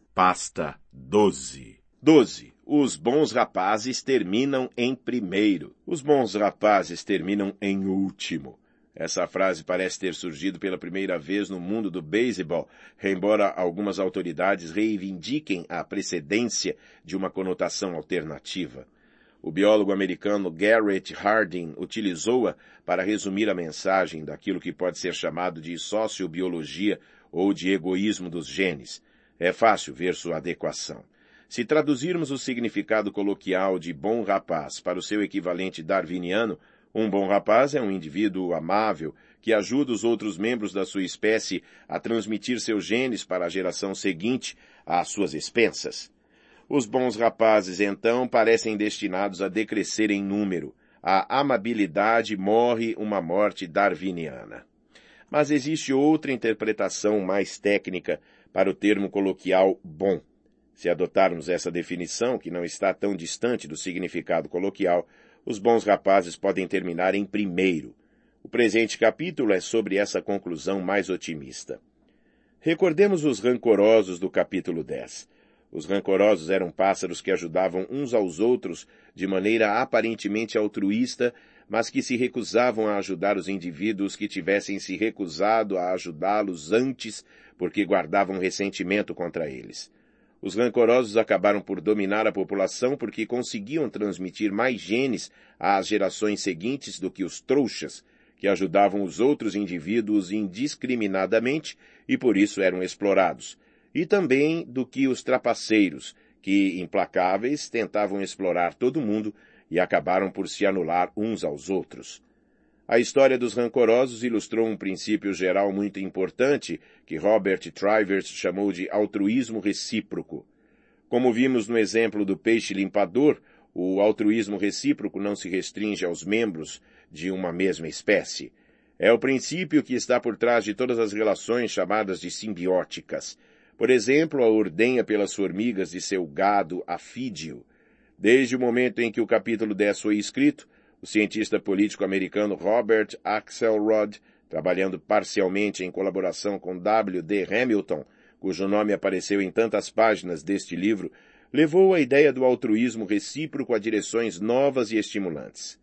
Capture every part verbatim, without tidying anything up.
Pasta doze. doze. Os bons rapazes terminam em primeiro. Os bons rapazes terminam em último. Essa frase parece ter surgido pela primeira vez no mundo do beisebol, embora algumas autoridades reivindiquem a precedência de uma conotação alternativa. O biólogo americano Garrett Hardin utilizou-a para resumir a mensagem daquilo que pode ser chamado de sociobiologia ou de egoísmo dos genes. É fácil ver sua adequação. Se traduzirmos o significado coloquial de bom rapaz para o seu equivalente darwiniano, um bom rapaz é um indivíduo amável que ajuda os outros membros da sua espécie a transmitir seus genes para a geração seguinte às suas expensas. Os bons rapazes, então, parecem destinados a decrescer em número. A amabilidade morre uma morte darwiniana. Mas existe outra interpretação mais técnica para o termo coloquial bom. Se adotarmos essa definição, que não está tão distante do significado coloquial, os bons rapazes podem terminar em primeiro. O presente capítulo é sobre essa conclusão mais otimista. Recordemos os rancorosos do capítulo dez. Os rancorosos eram pássaros que ajudavam uns aos outros de maneira aparentemente altruísta, mas que se recusavam a ajudar os indivíduos que tivessem se recusado a ajudá-los antes porque guardavam ressentimento contra eles. Os rancorosos acabaram por dominar a população porque conseguiam transmitir mais genes às gerações seguintes do que os trouxas, que ajudavam os outros indivíduos indiscriminadamente e por isso eram explorados, e também do que os trapaceiros, que, implacáveis, tentavam explorar todo mundo e acabaram por se anular uns aos outros. A história dos rancorosos ilustrou um princípio geral muito importante que Robert Trivers chamou de altruísmo recíproco. Como vimos no exemplo do peixe limpador, o altruísmo recíproco não se restringe aos membros de uma mesma espécie. É o princípio que está por trás de todas as relações chamadas de simbióticas. Por exemplo, a ordenha pelas formigas de seu gado afídio. Desde o momento em que o capítulo dez foi escrito, o cientista político americano Robert Axelrod, trabalhando parcialmente em colaboração com W D Hamilton, cujo nome apareceu em tantas páginas deste livro, levou a ideia do altruísmo recíproco a direções novas e estimulantes.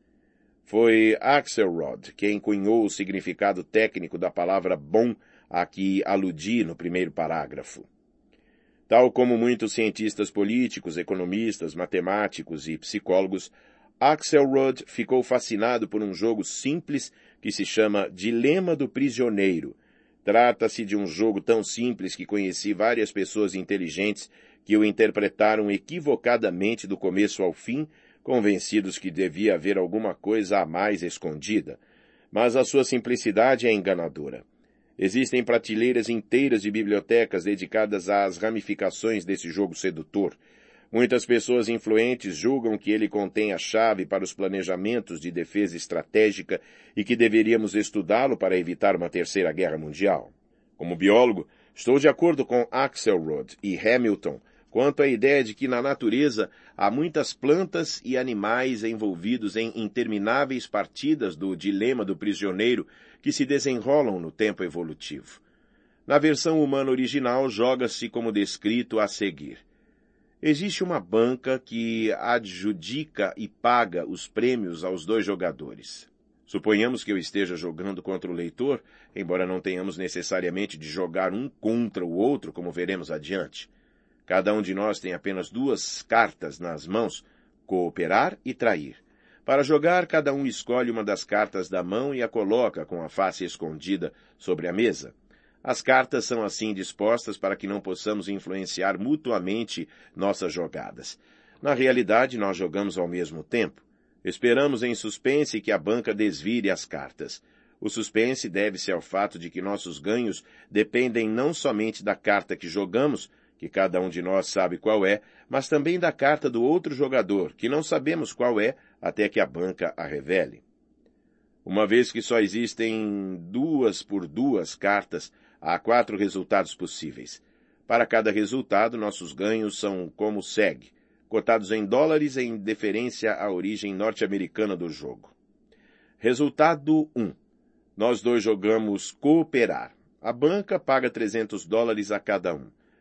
Foi Axelrod quem cunhou o significado técnico da palavra bom a que aludi no primeiro parágrafo. Tal como muitos cientistas políticos, economistas, matemáticos e psicólogos, Axelrod ficou fascinado por um jogo simples que se chama Dilema do Prisioneiro. Trata-se de um jogo tão simples que conheci várias pessoas inteligentes que o interpretaram equivocadamente do começo ao fim, convencidos que devia haver alguma coisa a mais escondida. Mas a sua simplicidade é enganadora. Existem prateleiras inteiras de bibliotecas dedicadas às ramificações desse jogo sedutor. Muitas pessoas influentes julgam que ele contém a chave para os planejamentos de defesa estratégica e que deveríamos estudá-lo para evitar uma terceira guerra mundial. Como biólogo, estou de acordo com Axelrod e Hamilton quanto à ideia de que na natureza há muitas plantas e animais envolvidos em intermináveis partidas do dilema do prisioneiro que se desenrolam no tempo evolutivo. Na versão humana original, joga-se como descrito a seguir. Existe uma banca que adjudica e paga os prêmios aos dois jogadores. Suponhamos que eu esteja jogando contra o leitor, embora não tenhamos necessariamente de jogar um contra o outro, como veremos adiante. Cada um de nós tem apenas duas cartas nas mãos, cooperar e trair. Para jogar, cada um escolhe uma das cartas da mão e a coloca com a face escondida sobre a mesa. As cartas são assim dispostas para que não possamos influenciar mutuamente nossas jogadas. Na realidade, nós jogamos ao mesmo tempo. Esperamos em suspense que a banca desvire as cartas. O suspense deve-se ao fato de que nossos ganhos dependem não somente da carta que jogamos, que cada um de nós sabe qual é, mas também da carta do outro jogador, que não sabemos qual é até que a banca a revele. Uma vez que só existem duas por duas cartas, há quatro resultados possíveis. Para cada resultado, nossos ganhos são como segue, cotados em dólares em deferência à origem norte-americana do jogo. Resultado um. Nós dois jogamos cooperar. A banca paga trezentos dólares a cada um.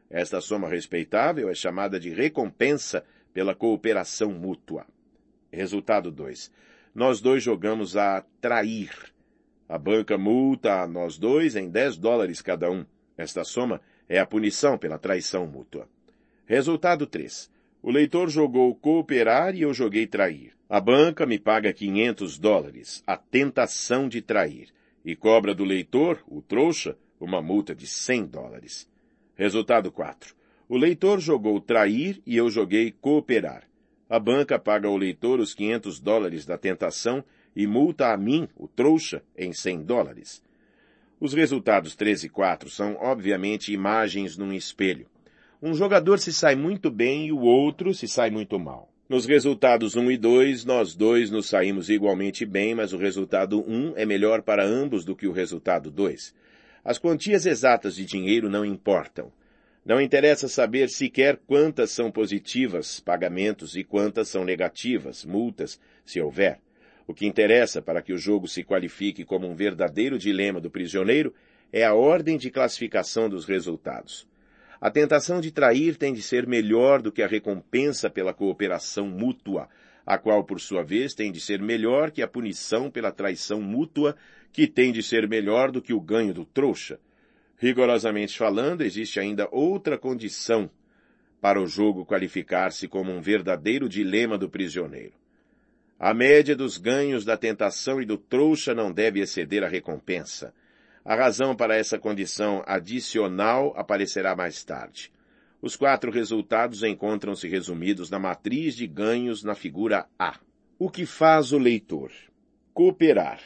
Esta soma respeitável é chamada de recompensa pela cooperação mútua. Resultado dois. Nós dois jogamos a trair. A banca multa a nós dois em dez dólares cada um. Esta soma é a punição pela traição mútua. Resultado três. O leitor jogou cooperar e eu joguei trair. A banca me paga quinhentos dólares, a tentação de trair, e cobra do leitor, o trouxa, uma multa de cem dólares. Resultado quatro. O leitor jogou trair e eu joguei cooperar. A banca paga ao leitor os quinhentos dólares da tentação e multa a mim, o trouxa, em cem dólares. Os resultados três e quatro são, obviamente, imagens num espelho. Um jogador se sai muito bem e o outro se sai muito mal. Nos resultados um e dois, nós dois nos saímos igualmente bem, mas o resultado um é melhor para ambos do que o resultado dois. As quantias exatas de dinheiro não importam. Não interessa saber sequer quantas são positivas, pagamentos, e quantas são negativas, multas, se houver. O que interessa para que o jogo se qualifique como um verdadeiro dilema do prisioneiro é a ordem de classificação dos resultados. A tentação de trair tem de ser melhor do que a recompensa pela cooperação mútua, a qual, por sua vez, tem de ser melhor que a punição pela traição mútua, que tem de ser melhor do que o ganho do trouxa. Rigorosamente falando, existe ainda outra condição para o jogo qualificar-se como um verdadeiro dilema do prisioneiro. A média dos ganhos da tentação e do trouxa não deve exceder a recompensa. A razão para essa condição adicional aparecerá mais tarde. Os quatro resultados encontram-se resumidos na matriz de ganhos na figura A. O que faz o leitor? Cooperar.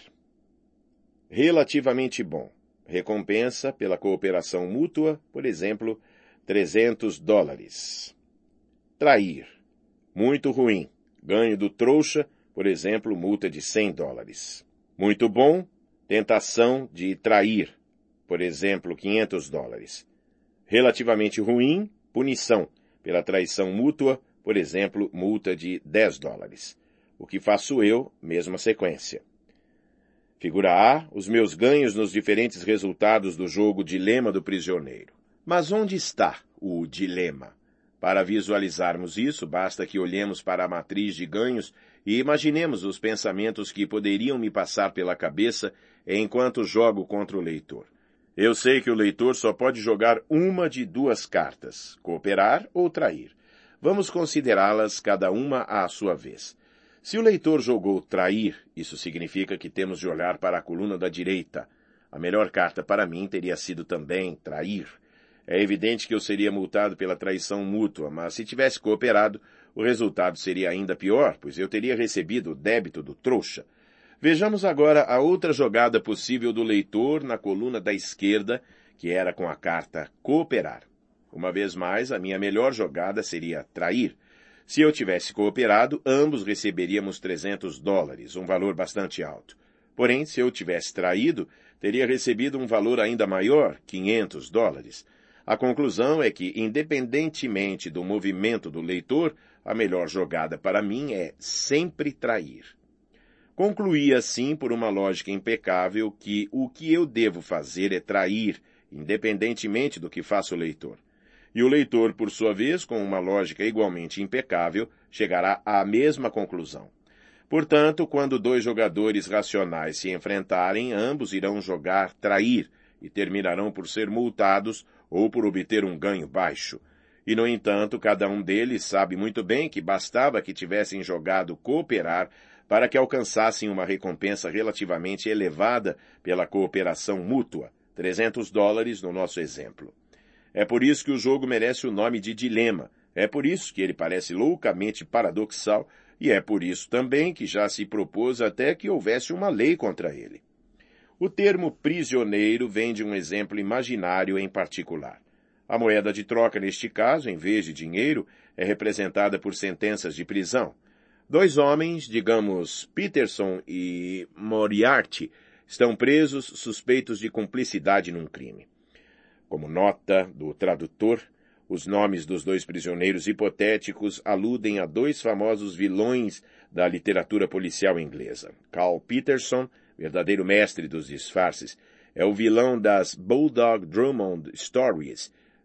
Relativamente bom. Recompensa pela cooperação mútua, por exemplo, trezentos dólares. Trair. Muito ruim. Ganho do trouxa, por exemplo, multa de cem dólares. Muito bom. Tentação de trair, por exemplo, quinhentos dólares. Relativamente ruim, punição pela traição mútua, por exemplo, multa de dez dólares. O que faço eu, mesma sequência. Figura A, os meus ganhos nos diferentes resultados do jogo Dilema do Prisioneiro. Mas onde está o dilema? Para visualizarmos isso, basta que olhemos para a matriz de ganhos e imaginemos os pensamentos que poderiam me passar pela cabeça enquanto jogo contra o leitor. Eu sei que o leitor só pode jogar uma de duas cartas, cooperar ou trair. Vamos considerá-las cada uma à sua vez. Se o leitor jogou trair, isso significa que temos de olhar para a coluna da direita. A melhor carta para mim teria sido também trair. É evidente que eu seria multado pela traição mútua, mas se tivesse cooperado, o resultado seria ainda pior, pois eu teria recebido o débito do trouxa. Vejamos agora a outra jogada possível do leitor na coluna da esquerda, que era com a carta cooperar. Uma vez mais, a minha melhor jogada seria trair. Se eu tivesse cooperado, ambos receberíamos trezentos dólares, um valor bastante alto. Porém, se eu tivesse traído, teria recebido um valor ainda maior, quinhentos dólares. A conclusão é que, independentemente do movimento do leitor, a melhor jogada para mim é sempre trair. Concluí assim, por uma lógica impecável, que o que eu devo fazer é trair, independentemente do que faça o leitor. E o leitor, por sua vez, com uma lógica igualmente impecável, chegará à mesma conclusão. Portanto, quando dois jogadores racionais se enfrentarem, ambos irão jogar trair e terminarão por ser multados ou por obter um ganho baixo. E, no entanto, cada um deles sabe muito bem que bastava que tivessem jogado cooperar para que alcançassem uma recompensa relativamente elevada pela cooperação mútua, trezentos dólares no nosso exemplo. É por isso que o jogo merece o nome de dilema, é por isso que ele parece loucamente paradoxal e é por isso também que já se propôs até que houvesse uma lei contra ele. O termo prisioneiro vem de um exemplo imaginário em particular. A moeda de troca, neste caso, em vez de dinheiro, é representada por sentenças de prisão. Dois homens, digamos Peterson e Moriarty, estão presos suspeitos de cumplicidade num crime. Como nota do tradutor, os nomes dos dois prisioneiros hipotéticos aludem a dois famosos vilões da literatura policial inglesa. Carl Peterson, verdadeiro mestre dos disfarces, é o vilão das Bulldog Drummond Stories,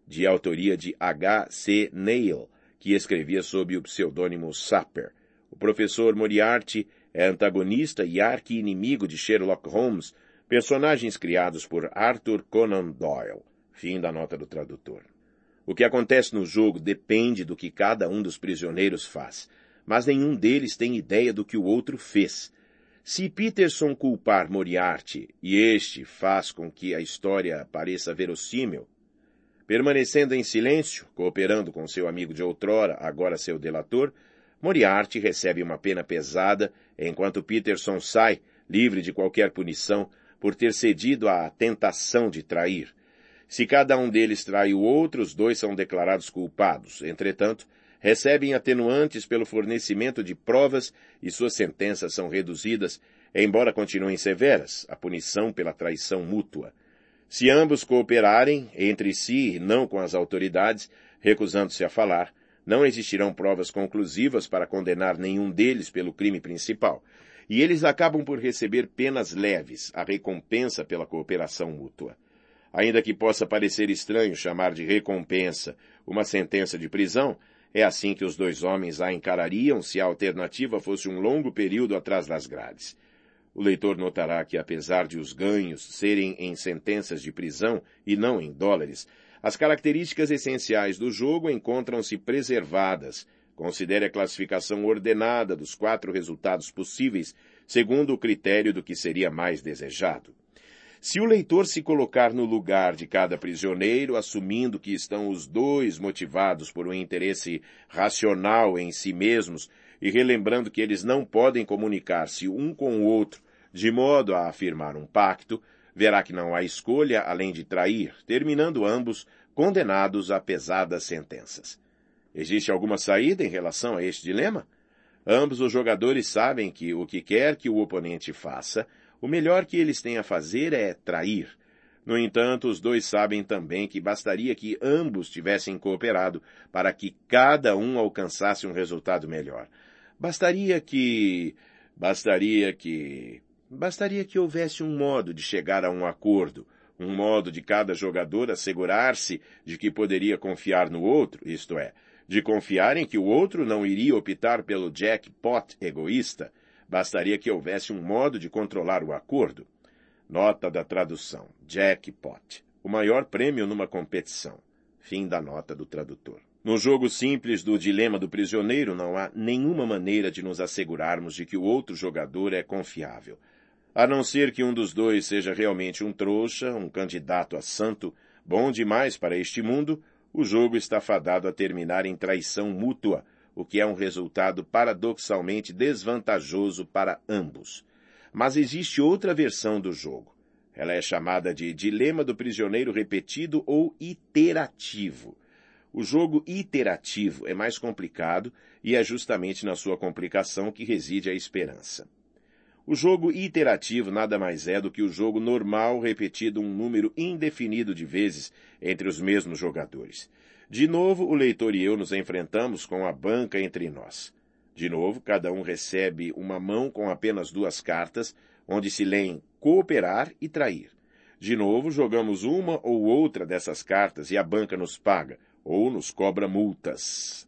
de autoria de H C Neil, que escrevia sob o pseudônimo Sapper. O professor Moriarty é antagonista e arqui-inimigo de Sherlock Holmes, personagens criados por Arthur Conan Doyle. Fim da nota do tradutor. O que acontece no jogo depende do que cada um dos prisioneiros faz, mas nenhum deles tem ideia do que o outro fez. Se Peterson culpar Moriarty e este faz com que a história pareça verossímil, permanecendo em silêncio, cooperando com seu amigo de outrora, agora seu delator, Moriarty recebe uma pena pesada, enquanto Peterson sai, livre de qualquer punição, por ter cedido à tentação de trair. Se cada um deles trai o outro, os dois são declarados culpados. Entretanto, recebem atenuantes pelo fornecimento de provas e suas sentenças são reduzidas, embora continuem severas, a punição pela traição mútua. Se ambos cooperarem entre si e não com as autoridades, recusando-se a falar, não existirão provas conclusivas para condenar nenhum deles pelo crime principal, e eles acabam por receber penas leves, a recompensa pela cooperação mútua. Ainda que possa parecer estranho chamar de recompensa uma sentença de prisão, é assim que os dois homens a encarariam se a alternativa fosse um longo período atrás das grades. O leitor notará que, apesar de os ganhos serem em sentenças de prisão e não em dólares, as características essenciais do jogo encontram-se preservadas. Considere a classificação ordenada dos quatro resultados possíveis, segundo o critério do que seria mais desejado. Se o leitor se colocar no lugar de cada prisioneiro, assumindo que estão os dois motivados por um interesse racional em si mesmos e relembrando que eles não podem comunicar-se um com o outro de modo a afirmar um pacto, verá que não há escolha além de trair, terminando ambos condenados a pesadas sentenças. Existe alguma saída em relação a este dilema? Ambos os jogadores sabem que o que quer que o oponente faça, o melhor que eles têm a fazer é trair. No entanto, os dois sabem também que bastaria que ambos tivessem cooperado para que cada um alcançasse um resultado melhor. Bastaria que... Bastaria que... Bastaria que houvesse um modo de chegar a um acordo, um modo de cada jogador assegurar-se de que poderia confiar no outro, isto é, de confiar em que o outro não iria optar pelo jackpot egoísta. Bastaria que houvesse um modo de controlar o acordo. Nota da tradução. Jackpot. O maior prêmio numa competição. Fim da nota do tradutor. No jogo simples do dilema do prisioneiro, não há nenhuma maneira de nos assegurarmos de que o outro jogador é confiável. A não ser que um dos dois seja realmente um trouxa, um candidato a santo, bom demais para este mundo, o jogo está fadado a terminar em traição mútua, o que é um resultado paradoxalmente desvantajoso para ambos. Mas existe outra versão do jogo. Ela é chamada de dilema do prisioneiro repetido ou iterativo. O jogo iterativo é mais complicado e é justamente na sua complicação que reside a esperança. O jogo iterativo nada mais é do que o jogo normal repetido um número indefinido de vezes entre os mesmos jogadores. De novo, o leitor e eu nos enfrentamos com a banca entre nós. De novo, cada um recebe uma mão com apenas duas cartas, onde se leem cooperar e trair. De novo, jogamos uma ou outra dessas cartas e a banca nos paga, ou nos cobra multas,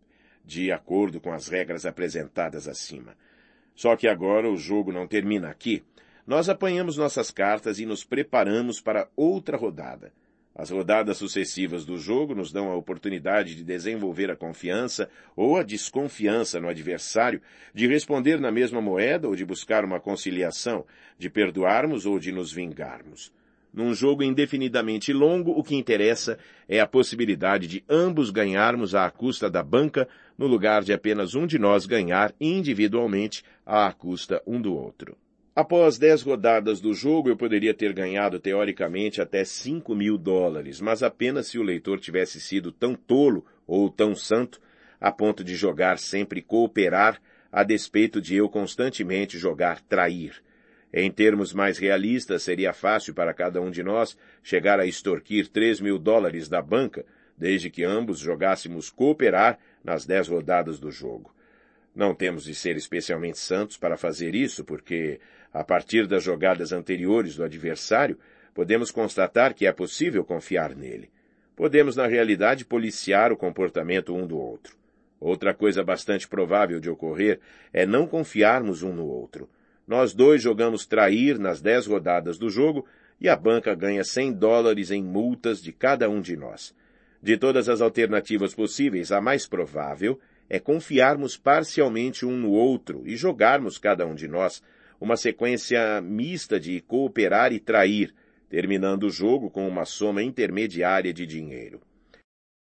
de acordo com as regras apresentadas acima. Só que agora o jogo não termina aqui. Nós apanhamos nossas cartas e nos preparamos para outra rodada. As rodadas sucessivas do jogo nos dão a oportunidade de desenvolver a confiança ou a desconfiança no adversário, de responder na mesma moeda ou de buscar uma conciliação, de perdoarmos ou de nos vingarmos. Num jogo indefinidamente longo, o que interessa é a possibilidade de ambos ganharmos à custa da banca, no lugar de apenas um de nós ganhar individualmente à custa um do outro. Após dez rodadas do jogo, eu poderia ter ganhado teoricamente até cinco mil dólares, mas apenas se o leitor tivesse sido tão tolo ou tão santo a ponto de jogar sempre cooperar, a despeito de eu constantemente jogar trair. Em termos mais realistas, seria fácil para cada um de nós chegar a extorquir três mil dólares da banca, desde que ambos jogássemos cooperar nas dez rodadas do jogo. Não temos de ser especialmente santos para fazer isso, porque, a partir das jogadas anteriores do adversário, podemos constatar que é possível confiar nele. podemos, na realidade, policiar o comportamento um do outro. Outra coisa bastante provável de ocorrer é não confiarmos um no outro. Nós dois jogamos trair nas dez rodadas do jogo e a banca ganha cem dólares em multas de cada um de nós. De todas as alternativas possíveis, a mais provável é confiarmos parcialmente um no outro e jogarmos cada um de nós uma sequência mista de cooperar e trair, terminando o jogo com uma soma intermediária de dinheiro.